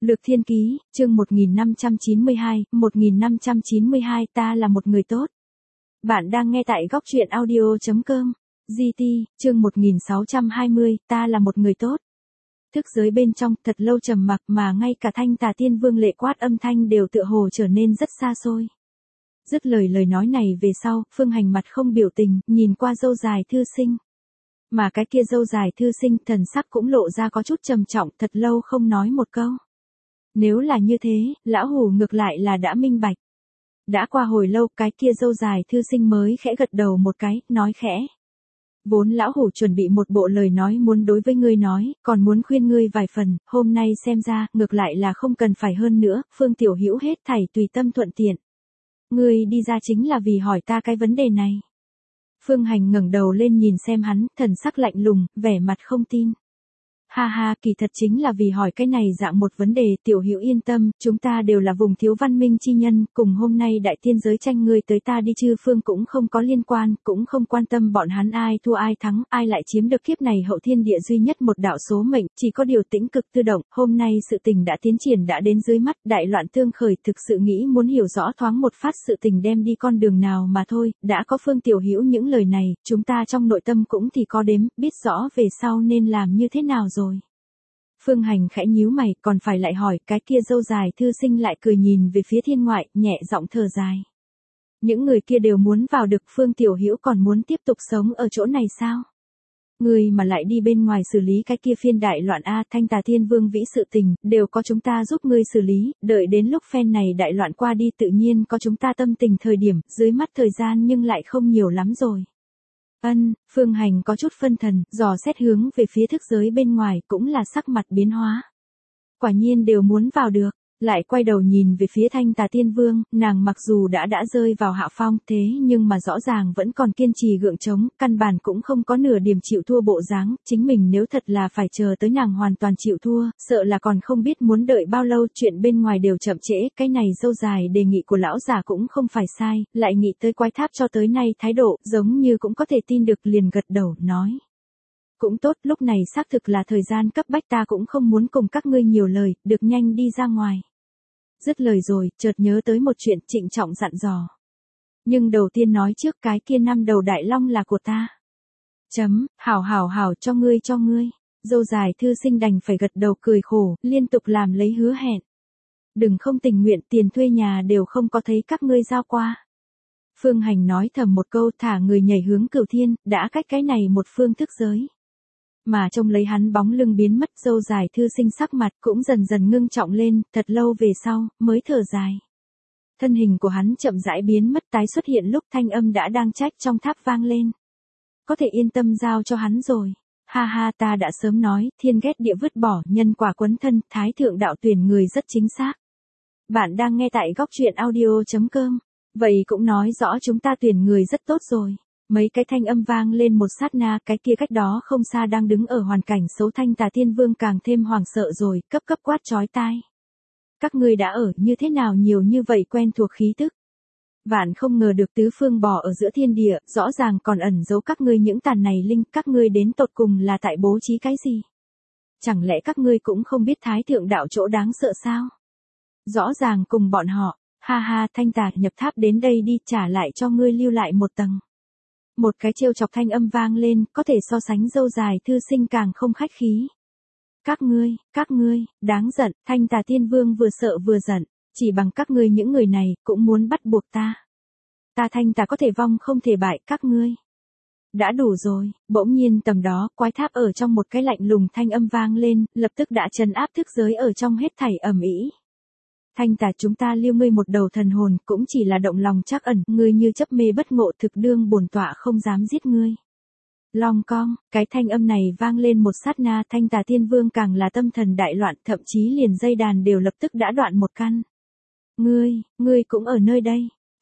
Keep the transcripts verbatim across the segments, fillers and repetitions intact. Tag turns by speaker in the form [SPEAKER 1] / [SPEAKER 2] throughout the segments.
[SPEAKER 1] Lược Thiên Ký, chương một nghìn năm trăm chín mươi hai, một nghìn năm trăm chín mươi hai ta là một người tốt. Bạn đang nghe tại góc truyện audio chấm com. giê tê, chương một nghìn sáu trăm hai mươi, ta là một người tốt. Thức giới bên trong thật lâu trầm mặc mà ngay cả Thanh Tà Tiên Vương lệ quát âm thanh đều tựa hồ trở nên rất xa xôi. Dứt lời lời nói này về sau, Phương Hành mặt không biểu tình, nhìn qua dâu dài thư sinh. Mà cái kia dâu dài thư sinh thần sắc cũng lộ ra có chút trầm trọng, thật lâu không nói một câu. Nếu là như thế, lão hủ ngược lại là đã minh bạch. Đã qua hồi lâu, cái kia dâu dài thư sinh mới khẽ gật đầu một cái, nói khẽ. Vốn lão hủ chuẩn bị một bộ lời nói muốn đối với ngươi nói, còn muốn khuyên ngươi vài phần, hôm nay xem ra, ngược lại là không cần phải hơn nữa, Phương Tiểu Hữu hết thảy tùy tâm thuận tiện. Ngươi đi ra chính là vì hỏi ta cái vấn đề này. Phương Hành ngẩng đầu lên nhìn xem hắn, thần sắc lạnh lùng, vẻ mặt không tin. Ha ha, kỳ thật chính là vì hỏi cái này dạng một vấn đề, Tiểu Hữu yên tâm, chúng ta đều là vùng thiếu văn minh chi nhân, cùng hôm nay đại tiên giới tranh ngươi tới ta đi chư phương cũng không có liên quan, cũng không quan tâm bọn hắn ai thua ai thắng, ai lại chiếm được kiếp này hậu thiên địa duy nhất một đạo số mệnh, chỉ có điều tĩnh cực tự động, hôm nay sự tình đã tiến triển đã đến dưới mắt, đại loạn tương khởi, thực sự nghĩ muốn hiểu rõ thoáng một phát sự tình đem đi con đường nào mà thôi, đã có Phương Tiểu Hữu những lời này, chúng ta trong nội tâm cũng thì có đếm, biết rõ về sau nên làm như thế nào rồi. Phương Hành khẽ nhíu mày, còn phải lại hỏi, cái kia dâu dài thư sinh lại cười nhìn về phía thiên ngoại, nhẹ giọng thở dài. Những người kia đều muốn vào được, Phương Tiểu Hữu còn muốn tiếp tục sống ở chỗ này sao? Người mà lại đi bên ngoài xử lý cái kia phiên đại loạn A, Thanh Tà Thiên Vương vĩ sự tình, đều có chúng ta giúp ngươi xử lý, đợi đến lúc phen này đại loạn qua đi tự nhiên có chúng ta tâm tình thời điểm, dưới mắt thời gian nhưng lại không nhiều lắm rồi. Ân, Phương Hành có chút phân thần, dò xét hướng về phía thức giới bên ngoài, cũng là sắc mặt biến hóa. Quả nhiên đều muốn vào được, lại quay đầu nhìn về phía Thanh Tà Tiên Vương, nàng mặc dù đã đã rơi vào hạ phong thế nhưng mà rõ ràng vẫn còn kiên trì gượng chống, căn bản cũng không có nửa điểm chịu thua bộ dáng, chính mình nếu thật là phải chờ tới nàng hoàn toàn chịu thua, sợ là còn không biết muốn đợi bao lâu, chuyện bên ngoài đều chậm trễ, cái này dâu dài đề nghị của lão già cũng không phải sai, lại nghĩ tới quái tháp cho tới nay thái độ, giống như cũng có thể tin được liền gật đầu, nói. Cũng tốt, lúc này xác thực là thời gian cấp bách ta cũng không muốn cùng các ngươi nhiều lời, được nhanh đi ra ngoài. Dứt lời rồi, chợt nhớ tới một chuyện trịnh trọng dặn dò. Nhưng đầu tiên nói trước cái kia năm đầu đại long là của ta. Chấm, hảo hảo hảo cho ngươi cho ngươi. Dâu dài thư sinh đành phải gật đầu cười khổ, liên tục làm lấy hứa hẹn. Đừng không tình nguyện, tiền thuê nhà đều không có thấy các ngươi giao qua. Phương Hành nói thầm một câu, thả người nhảy hướng Cửu Thiên, đã cách cái này một phương thức giới. Mà trông lấy hắn bóng lưng biến mất, dâu dài thư sinh sắc mặt cũng dần dần ngưng trọng lên, thật lâu về sau, mới thở dài. Thân hình của hắn chậm rãi biến mất, tái xuất hiện lúc thanh âm đã đang trách trong tháp vang lên. Có thể yên tâm giao cho hắn rồi. Ha ha, ta đã sớm nói, thiên ghét địa vứt bỏ, nhân quả quấn thân, thái thượng đạo tuyển người rất chính xác. Bạn đang nghe tại góc truyện audio chấm com. Vậy cũng nói rõ chúng ta tuyển người rất tốt rồi. Mấy cái thanh âm vang lên một sát na, cái kia cách đó không xa đang đứng ở hoàn cảnh xấu Thanh Tà Thiên Vương càng thêm hoảng sợ rồi, cấp cấp quát chói tai. Các ngươi đã ở như thế nào nhiều như vậy quen thuộc khí tức. Vạn không ngờ được tứ phương bò ở giữa thiên địa, rõ ràng còn ẩn giấu các ngươi những tàn này linh, các ngươi đến tột cùng là tại bố trí cái gì? Chẳng lẽ các ngươi cũng không biết thái thượng đạo chỗ đáng sợ sao? Rõ ràng cùng bọn họ, ha ha, Thanh Tà nhập tháp đến đây đi, trả lại cho ngươi lưu lại một tầng. Một cái trêu chọc thanh âm vang lên, có thể so sánh dâu dài thư sinh càng không khách khí. Các ngươi, các ngươi, đáng giận, Thanh Tà Tiên Vương vừa sợ vừa giận, chỉ bằng các ngươi những người này, cũng muốn bắt buộc ta. Ta Thanh Tà có thể vong không thể bại, các ngươi. Đã đủ rồi, bỗng nhiên tầm đó, quái tháp ở trong một cái lạnh lùng thanh âm vang lên, lập tức đã trấn áp thức giới ở trong hết thảy ầm ĩ. Thanh Tà chúng ta lưu ngươi một đầu thần hồn, cũng chỉ là động lòng trắc ẩn, ngươi như chấp mê bất ngộ thực đương bổn tọa không dám giết ngươi. Long cong, cái thanh âm này vang lên một sát na, Thanh Tà Thiên Vương càng là tâm thần đại loạn, thậm chí liền dây đàn đều lập tức đã đoạn một căn. Ngươi, ngươi cũng ở nơi đây.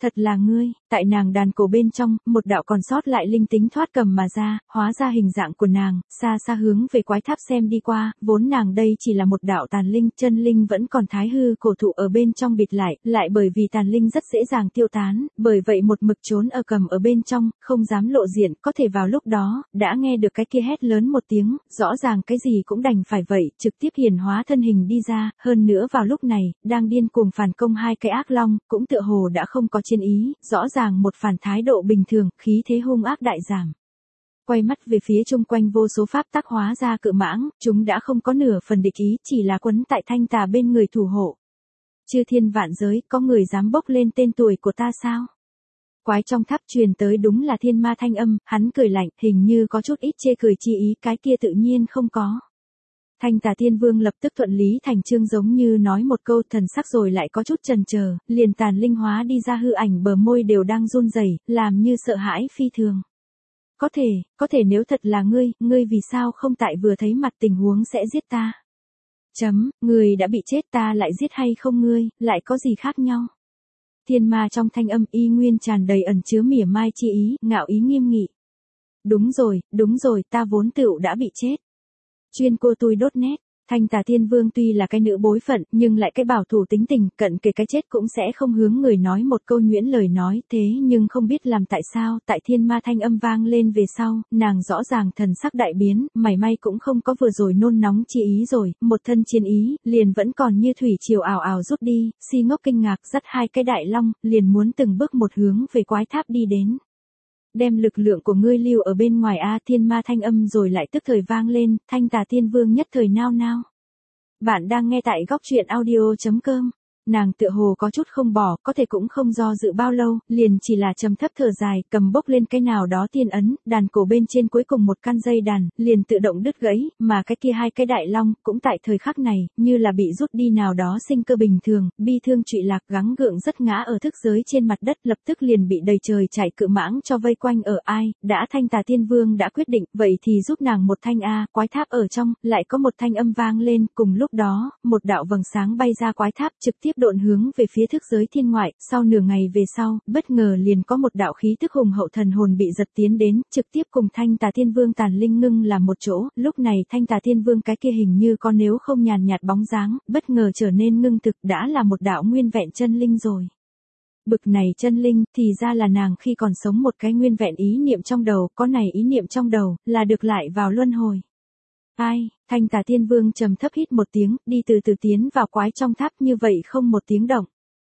[SPEAKER 1] Thật là ngươi, tại nàng đàn cổ bên trong, một đạo còn sót lại linh tính thoát cầm mà ra, hóa ra hình dạng của nàng, xa xa hướng về quái tháp xem đi qua, vốn nàng đây chỉ là một đạo tàn linh, chân linh vẫn còn thái hư cổ thụ ở bên trong bịt lại, lại bởi vì tàn linh rất dễ dàng tiêu tán, bởi vậy một mực trốn ở cầm ở bên trong, không dám lộ diện, có thể vào lúc đó, đã nghe được cái kia hét lớn một tiếng, rõ ràng cái gì cũng đành phải vậy, trực tiếp hiển hóa thân hình đi ra, hơn nữa vào lúc này, đang điên cuồng phản công hai cái ác long, cũng tựa hồ đã không có chiến ý, rõ ràng một phản thái độ bình thường, khí thế hung ác đại giảm. Quay mắt về phía chung quanh vô số pháp tác hóa ra cự mãng, chúng đã không có nửa phần địch ý, chỉ là quấn tại thanh tà bên người thủ hộ. Chư thiên vạn giới, có người dám bốc lên tên tuổi của ta sao? Quái trong tháp truyền tới đúng là thiên ma thanh âm, hắn cười lạnh, hình như có chút ít chê cười chi ý, cái kia tự nhiên không có. Thanh tà tiên vương lập tức thuận lý thành chương giống như nói một câu thần sắc rồi lại có chút chần chờ, liền tàn linh hóa đi ra hư ảnh bờ môi đều đang run rẩy, làm như sợ hãi phi thường. Có thể, có thể nếu thật là ngươi, ngươi vì sao không tại vừa thấy mặt tình huống sẽ giết ta? Chấm, người đã bị chết ta lại giết hay không ngươi, lại có gì khác nhau? Thiên ma trong thanh âm y nguyên tràn đầy ẩn chứa mỉa mai chi ý, ngạo ý nghiêm nghị. Đúng rồi, đúng rồi, ta vốn tựu đã bị chết. Chuyên cô tôi đốt nét, thanh tà tiên vương tuy là cái nữ bối phận, nhưng lại cái bảo thủ tính tình, cận kề cái chết cũng sẽ không hướng người nói một câu nhuyễn lời nói, thế nhưng không biết làm tại sao, tại thiên ma thanh âm vang lên về sau, nàng rõ ràng thần sắc đại biến, mảy may cũng không có vừa rồi nôn nóng chi ý rồi, một thân chiến ý, liền vẫn còn như thủy triều ảo ảo rút đi, si ngốc kinh ngạc dắt hai cái đại long, liền muốn từng bước một hướng về quái tháp đi đến. Đem lực lượng của ngươi lưu ở bên ngoài a thiên ma thanh âm rồi lại tức thời vang lên, thanh tà tiên vương nhất thời nao nao. Bạn đang nghe tại góc truyện audio.com. Nàng tựa hồ có chút không bỏ, có thể cũng không do dự bao lâu, liền chỉ là trầm thấp thở dài, cầm bốc lên cái nào đó tiên ấn, đàn cổ bên trên cuối cùng một căn dây đàn, liền tự động đứt gãy, mà cái kia hai cái đại long, cũng tại thời khắc này, như là bị rút đi nào đó sinh cơ bình thường, bi thương trụy lạc gắng gượng rất ngã ở thức giới trên mặt đất, lập tức liền bị đầy trời chạy cự mãng cho vây quanh ở ai, đã thanh tà tiên vương đã quyết định, vậy thì giúp nàng một thanh a, quái tháp ở trong, lại có một thanh âm vang lên, cùng lúc đó, một đạo vầng sáng bay ra quái tháp trực tiếp độn hướng về phía thức giới thiên ngoại, sau nửa ngày về sau, bất ngờ liền có một đạo khí tức hùng hậu thần hồn bị giật tiến đến, trực tiếp cùng thanh tà thiên vương tàn linh ngưng làm một chỗ, lúc này thanh tà thiên vương cái kia hình như có nếu không nhàn nhạt bóng dáng, bất ngờ trở nên ngưng thực đã là một đạo nguyên vẹn chân linh rồi. Bực này chân linh, thì ra là nàng khi còn sống một cái nguyên vẹn ý niệm trong đầu, có này ý niệm trong đầu, là được lại vào luân hồi. Ai, thanh tà tiên vương trầm thấp hít một tiếng, đi từ từ tiến vào quái trong tháp như vậy không một tiếng động.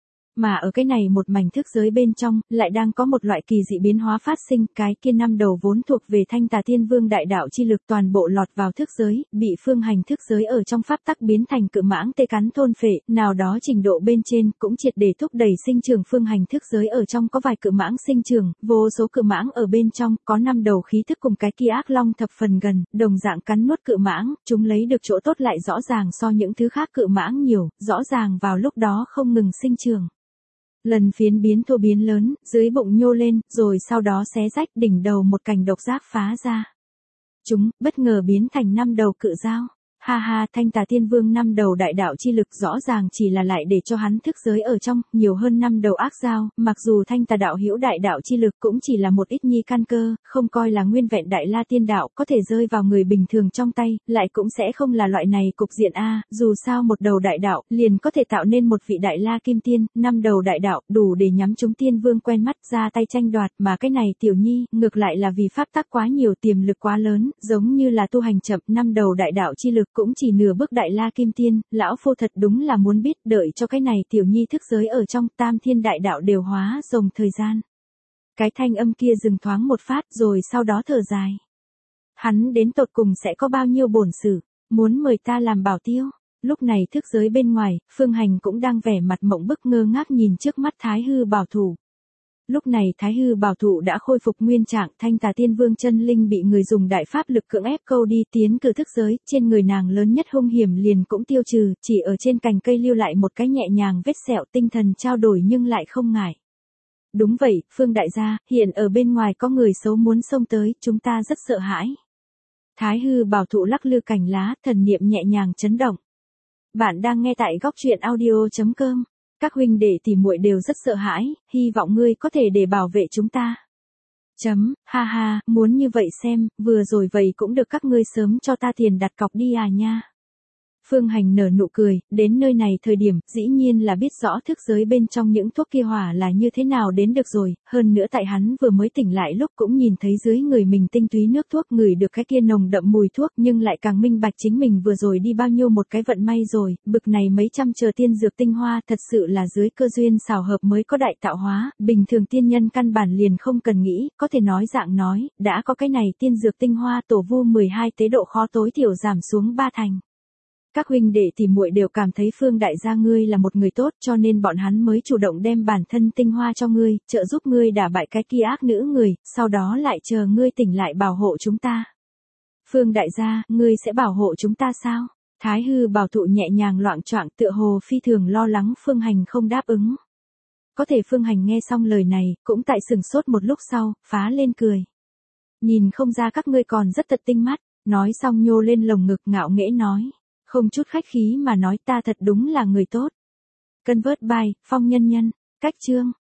[SPEAKER 1] Mà ở cái này một mảnh thức giới bên trong, lại đang có một loại kỳ dị biến hóa phát sinh, cái kia năm đầu vốn thuộc về thanh tà tiên vương đại đạo chi lực toàn bộ lọt vào thức giới, bị phương hành thức giới ở trong pháp tắc biến thành cự mãng tê cắn thôn phệ, nào đó trình độ bên trên, cũng triệt để thúc đẩy sinh trưởng phương hành thức giới ở trong có vài cự mãng sinh trưởng, vô số cự mãng ở bên trong, có năm đầu khí thức cùng cái kia ác long thập phần gần, đồng dạng cắn nuốt cự mãng, chúng lấy được chỗ tốt lại rõ ràng so những thứ khác cự mãng nhiều, rõ ràng vào lúc đó không ngừng sinh trưởng. Lần phiến biến thô biến lớn, dưới bụng nhô lên, rồi sau đó xé rách đỉnh đầu một cành độc giác phá ra. Chúng, bất ngờ biến thành năm đầu cự dao. Ha ha, thanh tà tiên vương năm đầu đại đạo chi lực rõ ràng chỉ là lại để cho hắn thức giới ở trong, nhiều hơn năm đầu ác dao, mặc dù thanh tà đạo hữu đại đạo chi lực cũng chỉ là một ít nhi căn cơ, không coi là nguyên vẹn đại la tiên đạo, có thể rơi vào người bình thường trong tay, lại cũng sẽ không là loại này cục diện a, dù sao một đầu đại đạo, liền có thể tạo nên một vị đại la kim tiên, năm đầu đại đạo, đủ để nhắm chúng tiên vương quen mắt ra tay tranh đoạt, mà cái này tiểu nhi, ngược lại là vì pháp tắc quá nhiều tiềm lực quá lớn, giống như là tu hành chậm, năm đầu đại đạo chi lực cũng chỉ nửa bước đại la kim tiên, lão phu thật đúng là muốn biết, đợi cho cái này tiểu nhi thức giới ở trong tam thiên đại đạo đều hóa rồng thời gian. Cái thanh âm kia dừng thoáng một phát rồi sau đó thở dài. Hắn đến tột cùng sẽ có bao nhiêu bổn sự, muốn mời ta làm bảo tiêu. Lúc này thức giới bên ngoài, Phương Hành cũng đang vẻ mặt mộng bức ngơ ngác nhìn trước mắt Thái Hư bảo thủ. Lúc này Thái Hư bảo thủ đã khôi phục nguyên trạng, thanh tà tiên vương chân linh bị người dùng đại pháp lực cưỡng ép câu đi tiến cử thức giới, trên người nàng lớn nhất hung hiểm liền cũng tiêu trừ, chỉ ở trên cành cây lưu lại một cái nhẹ nhàng vết sẹo, tinh thần trao đổi nhưng lại không ngại. Đúng vậy, Phương đại gia, hiện ở bên ngoài có người xấu muốn xông tới, chúng ta rất sợ hãi. Thái Hư bảo thủ lắc lư cành lá, thần niệm nhẹ nhàng chấn động. Bạn đang nghe tại góc truyện audio chấm com. Các huynh đệ tỷ muội đều rất sợ hãi, hy vọng ngươi có thể để bảo vệ chúng ta. Chấm, ha ha, muốn như vậy xem, vừa rồi vậy cũng được các ngươi sớm cho ta tiền đặt cọc đi à nha. Phương Hành nở nụ cười, đến nơi này thời điểm, dĩ nhiên là biết rõ thức giới bên trong những thuốc kia hỏa là như thế nào đến được rồi, hơn nữa tại hắn vừa mới tỉnh lại lúc cũng nhìn thấy dưới người mình tinh túy nước thuốc, ngửi được cái kia nồng đậm mùi thuốc nhưng lại càng minh bạch chính mình vừa rồi đi bao nhiêu một cái vận may rồi, bực này mấy trăm chờ tiên dược tinh hoa thật sự là dưới cơ duyên xào hợp mới có đại tạo hóa, bình thường tiên nhân căn bản liền không cần nghĩ, có thể nói dạng nói, đã có cái này tiên dược tinh hoa tổ vu mười hai tế độ khó tối thiểu giảm xuống ba thành. Các huynh đệ tỷ muội đều cảm thấy Phương đại gia ngươi là một người tốt cho nên bọn hắn mới chủ động đem bản thân tinh hoa cho ngươi, trợ giúp ngươi đả bại cái kia ác nữ người, sau đó lại chờ ngươi tỉnh lại bảo hộ chúng ta. Phương đại gia, ngươi sẽ bảo hộ chúng ta sao? Thái hư bảo thụ nhẹ nhàng loạng choạng tựa hồ phi thường lo lắng Phương Hành không đáp ứng. Có thể Phương Hành nghe xong lời này, cũng tại sừng sốt một lúc sau, phá lên cười. Nhìn không ra các ngươi còn rất tật tinh mắt, nói xong nhô lên lồng ngực ngạo nghễ nói. Không chút khách khí mà nói ta thật đúng là người tốt. Convert by, Phong Nhân Nhân, cách chương.